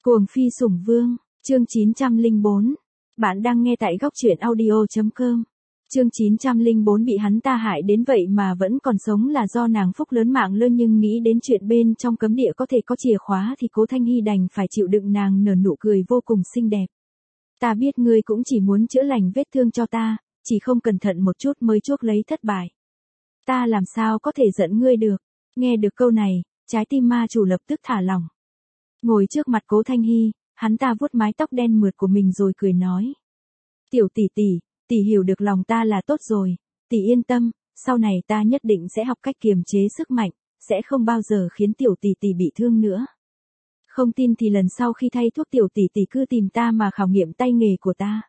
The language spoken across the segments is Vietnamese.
Cuồng phi sủng vương, chương 904. Bạn đang nghe tại góc truyện audio.com. Chương 904 bị hắn ta hại đến vậy mà vẫn còn sống là do nàng phúc lớn mạng lơ, nhưng nghĩ đến chuyện bên trong cấm địa có thể có chìa khóa thì Cố Thanh Hy đành phải chịu đựng. Nàng nở nụ cười vô cùng xinh đẹp. Ta biết ngươi cũng chỉ muốn chữa lành vết thương cho ta, chỉ không cẩn thận một chút mới chuốc lấy thất bại. Ta làm sao có thể giận ngươi được. Nghe được câu này, trái tim ma chủ lập tức thả lỏng. Ngồi trước mặt Cố Thanh Hy, hắn ta vuốt mái tóc đen mượt của mình rồi cười nói. Tiểu tỷ tỷ, tỷ hiểu được lòng ta là tốt rồi, tỷ yên tâm, sau này ta nhất định sẽ học cách kiềm chế sức mạnh, sẽ không bao giờ khiến tiểu tỷ tỷ bị thương nữa. Không tin thì lần sau khi thay thuốc tiểu tỷ tỷ cứ tìm ta mà khảo nghiệm tay nghề của ta.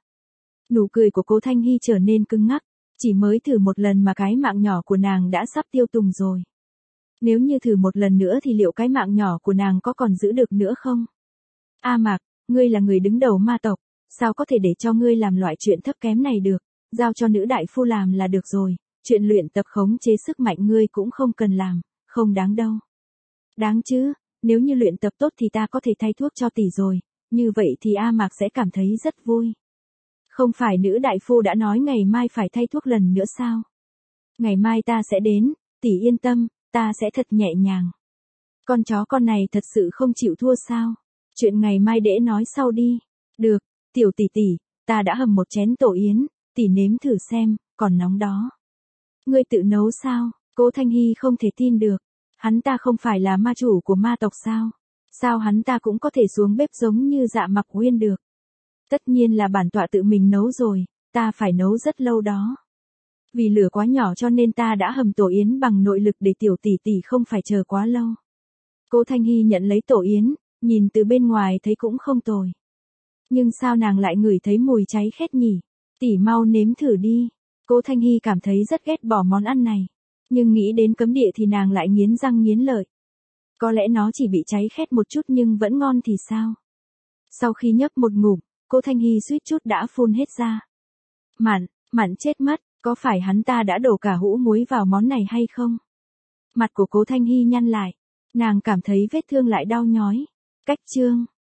Nụ cười của Cố Thanh Hy trở nên cứng ngắc, chỉ mới thử một lần mà cái mạng nhỏ của nàng đã sắp tiêu tùng rồi. Nếu như thử một lần nữa thì liệu cái mạng nhỏ của nàng có còn giữ được nữa không? A Mạc, ngươi là người đứng đầu ma tộc, sao có thể để cho ngươi làm loại chuyện thấp kém này được, giao cho nữ đại phu làm là được rồi, chuyện luyện tập khống chế sức mạnh ngươi cũng không cần làm, không đáng đâu. Đáng chứ, nếu như luyện tập tốt thì ta có thể thay thuốc cho tỷ rồi, như vậy thì A Mạc sẽ cảm thấy rất vui. Không phải nữ đại phu đã nói ngày mai phải thay thuốc lần nữa sao? Ngày mai ta sẽ đến, tỷ yên tâm, ta sẽ thật nhẹ nhàng. Con chó con này thật sự không chịu thua sao? Chuyện ngày mai để nói sau đi. Được, tiểu tỷ tỷ, ta đã hầm một chén tổ yến, tỷ nếm thử xem, còn nóng đó. Ngươi tự nấu sao? Cố Thanh Hy không thể tin được. Hắn ta không phải là ma chủ của ma tộc sao? Sao hắn ta cũng có thể xuống bếp giống như Dạ Mặc Uyên được? Tất nhiên là bản tọa tự mình nấu rồi, ta phải nấu rất lâu đó. Vì lửa quá nhỏ cho nên ta đã hầm tổ yến bằng nội lực để tiểu tỷ tỷ không phải chờ quá lâu. Cố Thanh Hy nhận lấy tổ yến, nhìn từ bên ngoài thấy cũng không tồi. Nhưng sao nàng lại ngửi thấy mùi cháy khét nhỉ? Tỷ mau nếm thử đi. Cố Thanh Hy cảm thấy rất ghét bỏ món ăn này. Nhưng nghĩ đến cấm địa thì nàng lại nghiến răng nghiến lợi. Có lẽ nó chỉ bị cháy khét một chút nhưng vẫn ngon thì sao? Sau khi nhấp một ngụm, Cố Thanh Hy suýt chút đã phun hết ra. Mặn chết mất, có phải hắn ta đã đổ cả hũ muối vào món này hay không? Mặt của Cố Thanh Hy nhăn lại, nàng cảm thấy vết thương lại đau nhói. Cách chương